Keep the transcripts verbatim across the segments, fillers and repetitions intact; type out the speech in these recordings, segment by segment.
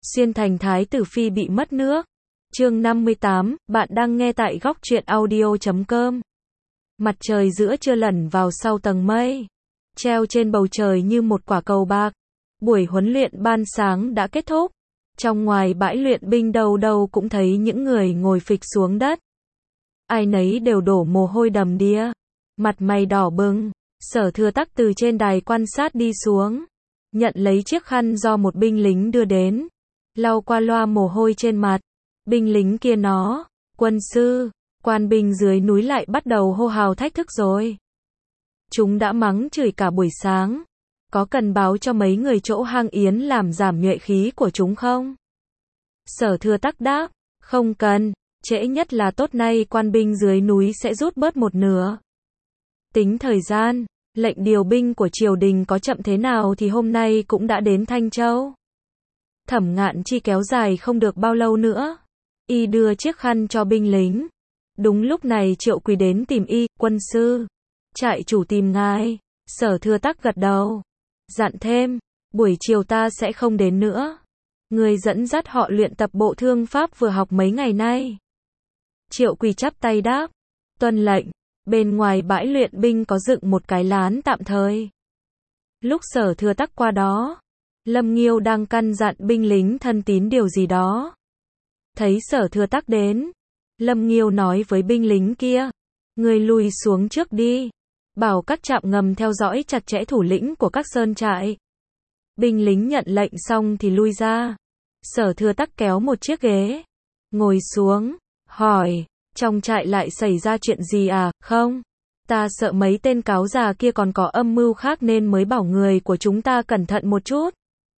Xuyên thành thái tử phi bị mất nước. Chương năm mươi tám, bạn đang nghe tại góc truyện audio chấm com. Mặt trời giữa trưa lẩn vào sau tầng mây, treo trên bầu trời như một quả cầu bạc. Buổi huấn luyện ban sáng đã kết thúc. Trong ngoài bãi luyện binh đâu đâu cũng thấy những người ngồi phịch xuống đất. Ai nấy đều đổ mồ hôi đầm đìa, mặt mày đỏ bừng. Sở Thừa Tắc từ trên đài quan sát đi xuống, nhận lấy chiếc khăn do một binh lính đưa đến, lau qua loa mồ hôi trên mặt. Binh lính kia nó, quân sư, quan binh dưới núi lại bắt đầu hô hào thách thức rồi. Chúng đã mắng chửi cả buổi sáng, có cần báo cho mấy người chỗ hang yến làm giảm nhuệ khí của chúng không? Sở Thừa Tắc đáp, không cần, trễ nhất là tốt nay quan binh dưới núi sẽ rút bớt một nửa. Tính thời gian, lệnh điều binh của triều đình có chậm thế nào thì hôm nay cũng đã đến Thanh Châu. Thẩm Ngạn Chi kéo dài không được bao lâu nữa. Y đưa chiếc khăn cho binh lính. Đúng lúc này Triệu Quỳ đến tìm y, quân sư. Trại chủ tìm ngài. Sở Thừa Tắc gật đầu. Dặn thêm, buổi chiều ta sẽ không đến nữa. Người dẫn dắt họ luyện tập bộ thương pháp vừa học mấy ngày nay. Triệu Quỳ chắp tay đáp, tuân lệnh. Bên ngoài bãi luyện binh có dựng một cái lán tạm thời. Lúc Sở Thừa Tắc qua đó, Lâm Nghiêu đang căn dặn binh lính thân tín điều gì đó. Thấy Sở Thừa Tắc đến, Lâm Nghiêu nói với binh lính kia, người lùi xuống trước đi, bảo các trạm ngầm theo dõi chặt chẽ thủ lĩnh của các sơn trại. Binh lính nhận lệnh xong thì lui ra. Sở Thừa Tắc kéo một chiếc ghế, ngồi xuống, hỏi, trong trại lại xảy ra chuyện gì à? Không, ta sợ mấy tên cáo già kia còn có âm mưu khác nên mới bảo người của chúng ta cẩn thận một chút.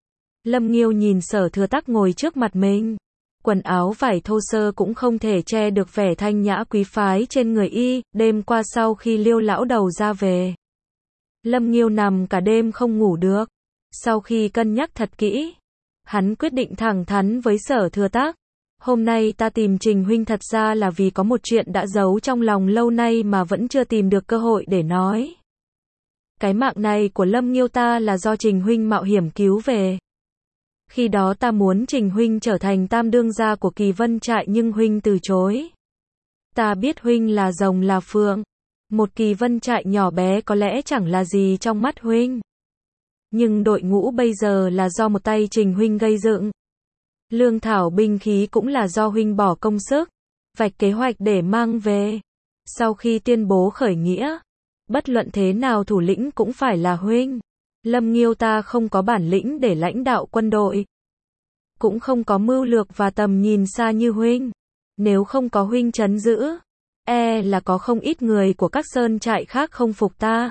Lâm Nghiêu nhìn Sở Thừa Tắc ngồi trước mặt mình. Quần áo vải thô sơ cũng không thể che được vẻ thanh nhã quý phái trên người y. Đêm qua sau khi Liêu lão đầu ra về, Lâm Nghiêu nằm cả đêm không ngủ được. Sau khi cân nhắc thật kỹ, hắn quyết định thẳng thắn với Sở Thừa Tắc. Hôm nay ta tìm Trình huynh thật ra là vì có một chuyện đã giấu trong lòng lâu nay mà vẫn chưa tìm được cơ hội để nói. Cái mạng này của Lâm Nghiêu ta là do Trình huynh mạo hiểm cứu về. Khi đó ta muốn Trình huynh trở thành tam đương gia của Kỳ Vân trại nhưng huynh từ chối. Ta biết huynh là rồng là phượng, một Kỳ Vân trại nhỏ bé có lẽ chẳng là gì trong mắt huynh. Nhưng đội ngũ bây giờ là do một tay Trình huynh gây dựng. Lương thảo binh khí cũng là do huynh bỏ công sức, vạch kế hoạch để mang về. Sau khi tuyên bố khởi nghĩa, bất luận thế nào thủ lĩnh cũng phải là huynh. Lâm Nghiêu ta không có bản lĩnh để lãnh đạo quân đội, cũng không có mưu lược và tầm nhìn xa như huynh. Nếu không có huynh trấn giữ, e là có không ít người của các sơn trại khác không phục ta.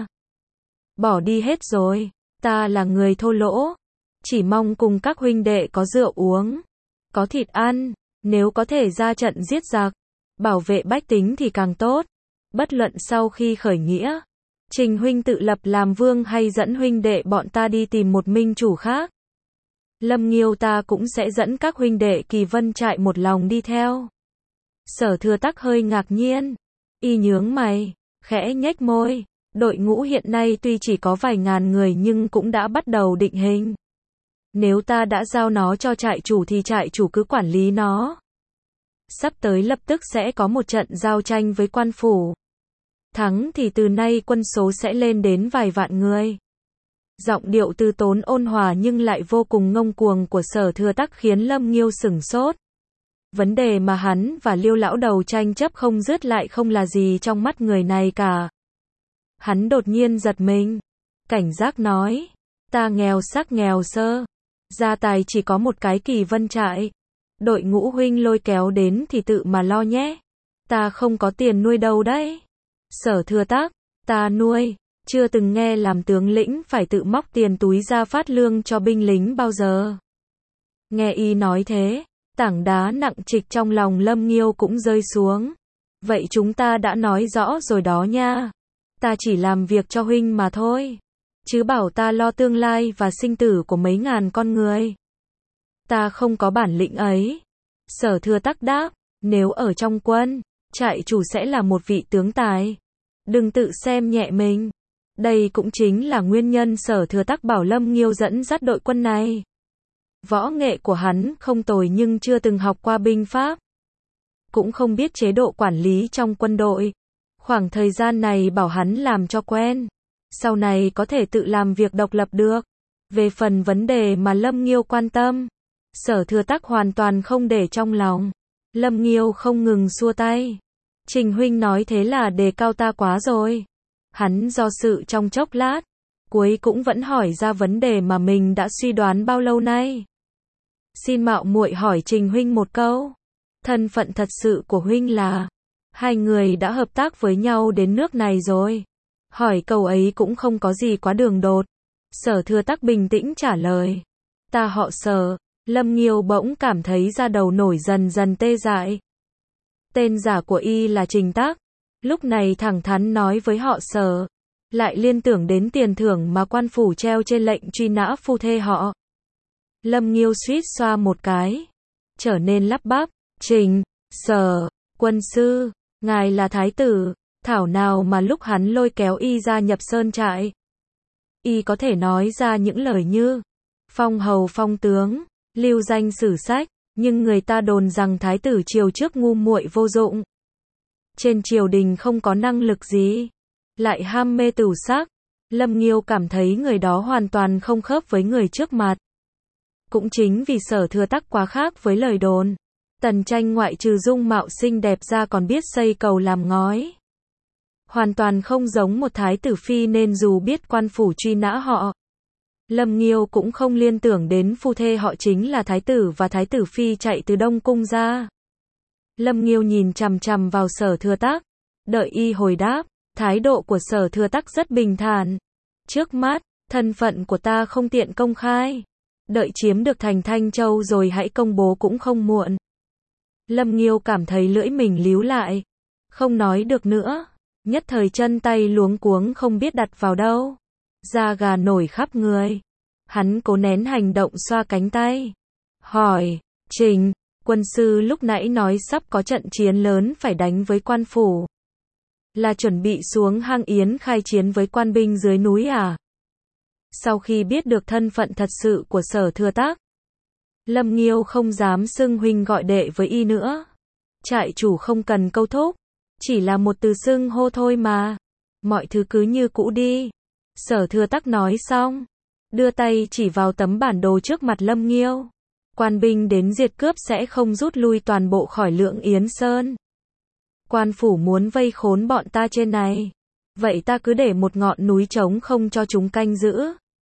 Bỏ đi hết rồi, ta là người thô lỗ, chỉ mong cùng các huynh đệ có rượu uống, có thịt ăn, nếu có thể ra trận giết giặc, bảo vệ bách tính thì càng tốt. Bất luận sau khi khởi nghĩa, Trình huynh tự lập làm vương hay dẫn huynh đệ bọn ta đi tìm một minh chủ khác, Lâm Nghiêu ta cũng sẽ dẫn các huynh đệ Kỳ Vân trại một lòng đi theo. Sở Thừa Tắc hơi ngạc nhiên, y nhướng mày, khẽ nhếch môi. Đội ngũ hiện nay tuy chỉ có vài ngàn người nhưng cũng đã bắt đầu định hình. Nếu ta đã giao nó cho trại chủ thì trại chủ cứ quản lý nó. Sắp tới lập tức sẽ có một trận giao tranh với quan phủ. Thắng thì từ nay quân số sẽ lên đến vài vạn người. Giọng điệu từ tốn ôn hòa nhưng lại vô cùng ngông cuồng của Sở Thừa Tắc khiến Lâm Nghiêu sửng sốt. Vấn đề mà hắn và Liêu lão đầu tranh chấp không dứt lại không là gì trong mắt người này cả. Hắn đột nhiên giật mình, cảnh giác nói, ta nghèo sắc nghèo sơ, gia tài chỉ có một cái Kỳ Vân trại. Đội ngũ huynh lôi kéo đến thì tự mà lo nhé. Ta không có tiền nuôi đâu đấy. Sở Thừa Tắc, ta nuôi, chưa từng nghe làm tướng lĩnh phải tự móc tiền túi ra phát lương cho binh lính bao giờ. Nghe y nói thế, tảng đá nặng trịch trong lòng Lâm Nghiêu cũng rơi xuống. Vậy chúng ta đã nói rõ rồi đó nha. Ta chỉ làm việc cho huynh mà thôi, chứ bảo ta lo tương lai và sinh tử của mấy ngàn con người. Ta không có bản lĩnh ấy. Sở Thừa Tắc đáp, nếu ở trong quân, trại chủ sẽ là một vị tướng tài. Đừng tự xem nhẹ mình. Đây cũng chính là nguyên nhân Sở Thừa Tắc bảo Lâm Nghiêu dẫn dắt đội quân này. Võ nghệ của hắn không tồi nhưng chưa từng học qua binh pháp. Cũng không biết chế độ quản lý trong quân đội. Khoảng thời gian này bảo hắn làm cho quen. Sau này có thể tự làm việc độc lập được. Về phần vấn đề mà Lâm Nghiêu quan tâm, Sở Thừa Tắc hoàn toàn không để trong lòng. Lâm Nghiêu không ngừng xua tay. Trình huynh nói thế là đề cao ta quá rồi. Hắn do sự trong chốc lát, cuối cũng vẫn hỏi ra vấn đề mà mình đã suy đoán bao lâu nay. Xin mạo muội hỏi Trình huynh một câu. Thân phận thật sự của huynh là? Hai người đã hợp tác với nhau đến nước này rồi. Hỏi câu ấy cũng không có gì quá đường đột. Sở Thừa Tắc bình tĩnh trả lời. Ta họ Sở. Lâm Nghiêu bỗng cảm thấy da đầu nổi dần dần tê dại. Tên giả của y là Trình Tắc. Lúc này thẳng thắn nói với họ Sở. Lại liên tưởng đến tiền thưởng mà quan phủ treo trên lệnh truy nã phu thê họ. Lâm Nghiêu suýt xoa một cái. Trở nên lắp bắp. Trình, Sở, quân sư, ngài là thái tử. Thảo nào mà lúc hắn lôi kéo y ra nhập sơn trại, y có thể nói ra những lời như phong hầu phong tướng, lưu danh sử sách, nhưng người ta đồn rằng thái tử triều trước ngu muội vô dụng. Trên triều đình không có năng lực gì, lại ham mê tửu sắc. Lâm Nghiêu cảm thấy người đó hoàn toàn không khớp với người trước mặt. Cũng chính vì Sở Thừa Tắc quá khác với lời đồn. Tần Tranh ngoại trừ dung mạo xinh đẹp ra còn biết xây cầu làm ngói. Hoàn toàn không giống một thái tử phi nên dù biết quan phủ truy nã họ, Lâm Nghiêu cũng không liên tưởng đến phu thê họ chính là thái tử và thái tử phi chạy từ Đông Cung ra. Lâm Nghiêu nhìn chằm chằm vào Sở Thừa Tắc, đợi y hồi đáp. Thái độ của Sở Thừa Tắc rất bình thản. Trước mắt, thân phận của ta không tiện công khai. Đợi chiếm được thành Thanh Châu rồi hãy công bố cũng không muộn. Lâm Nghiêu cảm thấy lưỡi mình líu lại. Không nói được nữa. Nhất thời chân tay luống cuống không biết đặt vào đâu. Da gà nổi khắp người. Hắn cố nén hành động xoa cánh tay. Hỏi, Trình, quân sư lúc nãy nói sắp có trận chiến lớn phải đánh với quan phủ. Là chuẩn bị xuống hang yến khai chiến với quan binh dưới núi à? Sau khi biết được thân phận thật sự của Sở Thừa Tắc, Lâm Nghiêu không dám xưng huynh gọi đệ với y nữa. Trại chủ không cần câu thúc, chỉ là một từ xưng hô thôi mà. Mọi thứ cứ như cũ đi. Sở Thừa Tắc nói xong, đưa tay chỉ vào tấm bản đồ trước mặt Lâm Nghiêu. Quan binh đến diệt cướp sẽ không rút lui toàn bộ khỏi Lưỡng Yến Sơn. Quan phủ muốn vây khốn bọn ta trên này. Vậy ta cứ để một ngọn núi trống không cho chúng canh giữ.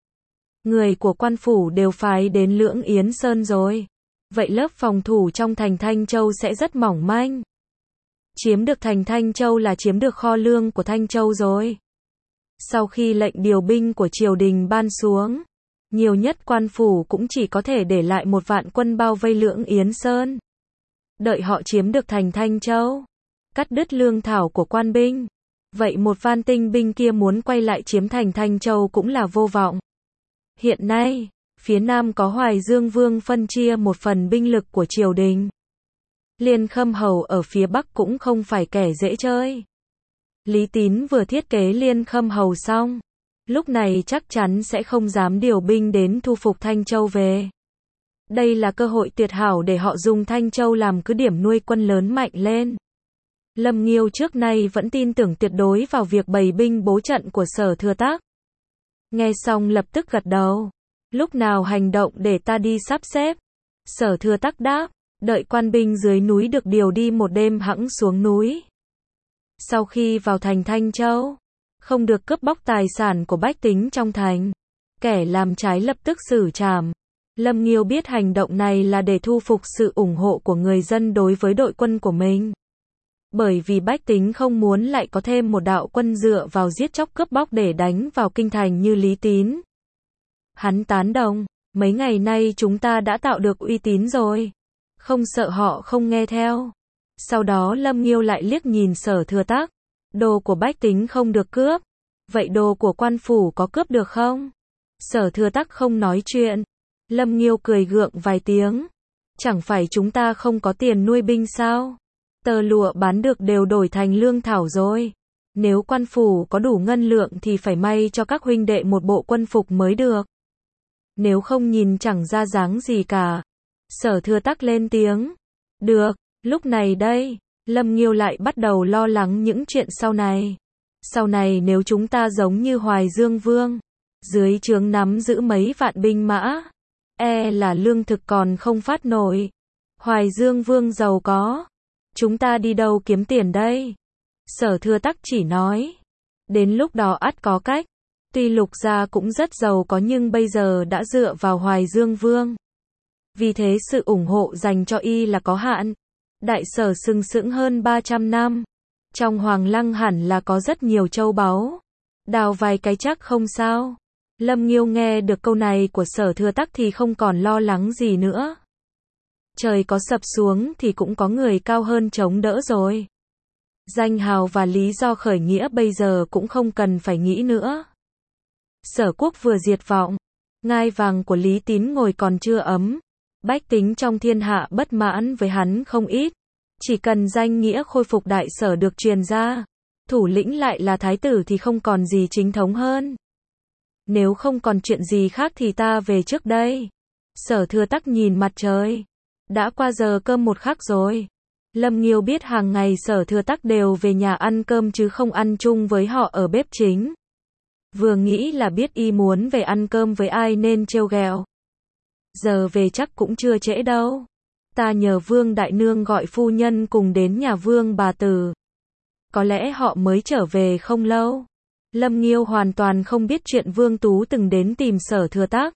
Người của quan phủ đều phái đến Lưỡng Yến Sơn rồi. Vậy lớp phòng thủ trong thành Thanh Châu sẽ rất mỏng manh. Chiếm được thành Thanh Châu là chiếm được kho lương của Thanh Châu rồi. Sau khi lệnh điều binh của triều đình ban xuống, nhiều nhất quan phủ cũng chỉ có thể để lại một vạn quân bao vây Lưỡng Yến Sơn. Đợi họ chiếm được thành Thanh Châu, cắt đứt lương thảo của quan binh. Vậy một van tinh binh kia muốn quay lại chiếm thành Thanh Châu cũng là vô vọng. Hiện nay, phía Nam có Hoài Dương Vương phân chia một phần binh lực của triều đình. Liên Khâm Hầu ở phía Bắc cũng không phải kẻ dễ chơi. Lý Tín vừa thiết kế Liên Khâm Hầu xong, lúc này chắc chắn sẽ không dám điều binh đến thu phục Thanh Châu về. Đây là cơ hội tuyệt hảo để họ dùng Thanh Châu làm cứ điểm nuôi quân lớn mạnh lên. Lâm Nghiêu trước nay vẫn tin tưởng tuyệt đối vào việc bày binh bố trận của Sở Thừa Tắc. Nghe xong lập tức gật đầu. Lúc nào hành động để ta đi sắp xếp. Sở Thừa Tắc đáp, đợi quan binh dưới núi được điều đi một đêm hẵng xuống núi. Sau khi vào thành Thanh Châu, không được cướp bóc tài sản của bách tính trong thành. Kẻ làm trái lập tức xử trảm. Lâm Nghiêu biết hành động này là để thu phục sự ủng hộ của người dân đối với đội quân của mình. Bởi vì bách tính không muốn lại có thêm một đạo quân dựa vào giết chóc cướp bóc để đánh vào kinh thành như Lý Tín. Hắn tán đồng, mấy ngày nay chúng ta đã tạo được uy tín rồi. Không sợ họ không nghe theo. Sau đó Lâm Nghiêu lại liếc nhìn Sở Thừa Tắc. Đồ của bách tính không được cướp. Vậy đồ của quan phủ có cướp được không? Sở Thừa Tắc không nói chuyện. Lâm Nghiêu cười gượng vài tiếng. Chẳng phải chúng ta không có tiền nuôi binh sao? Tờ lụa bán được đều đổi thành lương thảo rồi. Nếu quan phủ có đủ ngân lượng thì phải may cho các huynh đệ một bộ quân phục mới được. nếu không nhìn chẳng ra dáng gì cả. Sở Thừa Tắc lên tiếng. Được, lúc này đây, Lâm Nghiêu lại bắt đầu lo lắng những chuyện sau này. Sau này nếu chúng ta giống như Hoài Dương Vương, dưới trướng nắm giữ mấy vạn binh mã, e là lương thực còn không phát nổi. Hoài Dương Vương giàu có, chúng ta đi đâu kiếm tiền đây? Sở Thừa Tắc chỉ nói, đến lúc đó ắt có cách. Tuy Lục gia cũng rất giàu có nhưng bây giờ đã dựa vào Hoài Dương Vương. Vì thế sự ủng hộ dành cho y là có hạn. Đại Sở sừng sững hơn ba trăm năm. Trong Hoàng Lăng hẳn là có rất nhiều châu báu. Đào vài cái chắc không sao. Lâm Nghiêu nghe được câu này của Sở Thừa Tắc thì không còn lo lắng gì nữa. Trời có sập xuống thì cũng có người cao hơn chống đỡ rồi. Danh hào và lý do khởi nghĩa bây giờ cũng không cần phải nghĩ nữa. Sở Quốc vừa diệt vong, ngai vàng của Lý Tín ngồi còn chưa ấm. Bách tính trong thiên hạ bất mãn với hắn không ít. Chỉ cần danh nghĩa khôi phục đại sở được truyền ra, thủ lĩnh lại là thái tử thì không còn gì chính thống hơn. Nếu không còn chuyện gì khác thì ta về trước đây. Sở Thừa Tắc nhìn mặt trời. Đã qua giờ cơm một khắc rồi. Lâm Nghiêu biết hàng ngày Sở Thừa Tắc đều về nhà ăn cơm chứ không ăn chung với họ ở bếp chính. Vừa nghĩ là biết y muốn về ăn cơm với ai nên trêu ghẹo. Giờ về chắc cũng chưa trễ đâu. Ta nhờ Vương Đại Nương gọi phu nhân cùng đến nhà Vương bà tử. Có lẽ họ mới trở về không lâu. Lâm Nghiêu hoàn toàn không biết chuyện Vương Tú từng đến tìm Sở Thừa Tắc.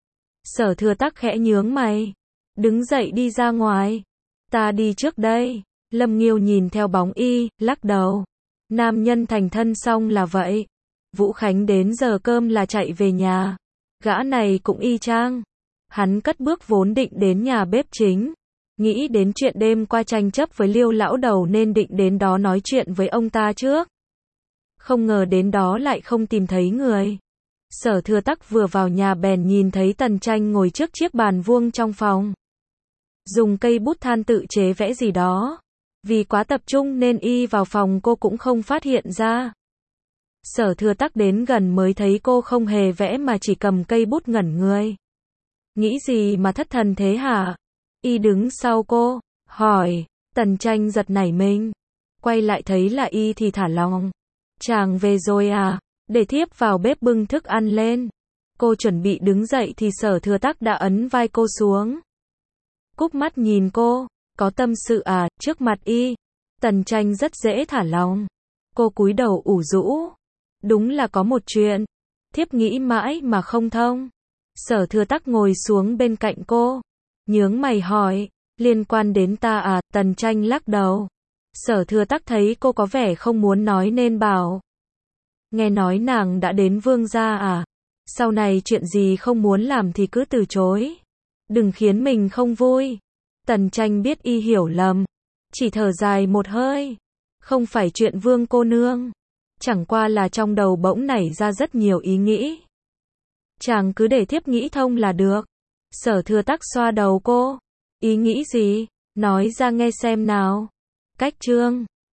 Sở Thừa Tắc khẽ nhướng mày. Đứng dậy đi ra ngoài. Ta đi trước đây. Lâm Nghiêu nhìn theo bóng y, lắc đầu. Nam nhân thành thân xong là vậy. Vũ Khánh đến giờ cơm là chạy về nhà. Gã này cũng y chang. Hắn cất bước vốn định đến nhà bếp chính. Nghĩ đến chuyện đêm qua tranh chấp với Liêu lão đầu nên định đến đó nói chuyện với ông ta trước. Không ngờ đến đó lại không tìm thấy người. Sở Thừa Tắc vừa vào nhà bèn nhìn thấy Tần Tranh ngồi trước chiếc bàn vuông trong phòng. Dùng cây bút than tự chế vẽ gì đó. Vì quá tập trung nên y vào phòng cô cũng không phát hiện ra. Sở Thừa Tắc đến gần mới thấy cô không hề vẽ mà chỉ cầm cây bút ngẩn người. Nghĩ gì mà thất thần thế hả? Y đứng sau cô, hỏi. Tần Tranh giật nảy mình. Quay lại thấy là y thì thả lòng. Chàng về rồi à? Để thiếp vào bếp bưng thức ăn lên. Cô chuẩn bị đứng dậy thì Sở Thừa Tắc đã ấn vai cô xuống. Cúp mắt nhìn cô. Có tâm sự à? Trước mặt y. Tần Tranh rất dễ thả lòng. Cô cúi đầu ủ rũ. Đúng là có một chuyện. Thiếp nghĩ mãi mà không thông. Sở Thừa Tắc ngồi xuống bên cạnh cô. Nhướng mày hỏi. Liên quan đến ta à? Tần Tranh lắc đầu. Sở Thừa Tắc thấy cô có vẻ không muốn nói nên bảo. Nghe nói nàng đã đến Vương gia à? Sau này chuyện gì không muốn làm thì cứ từ chối. Đừng khiến mình không vui. Tần Tranh biết y hiểu lầm. Chỉ thở dài một hơi. Không phải chuyện Vương cô nương. Chẳng qua là trong đầu bỗng nảy ra rất nhiều ý nghĩ. Chàng cứ để thiếp nghĩ thông là được. Sở Thừa Tắc xoa đầu cô. Ý nghĩ gì? Nói ra nghe xem nào. Cách chương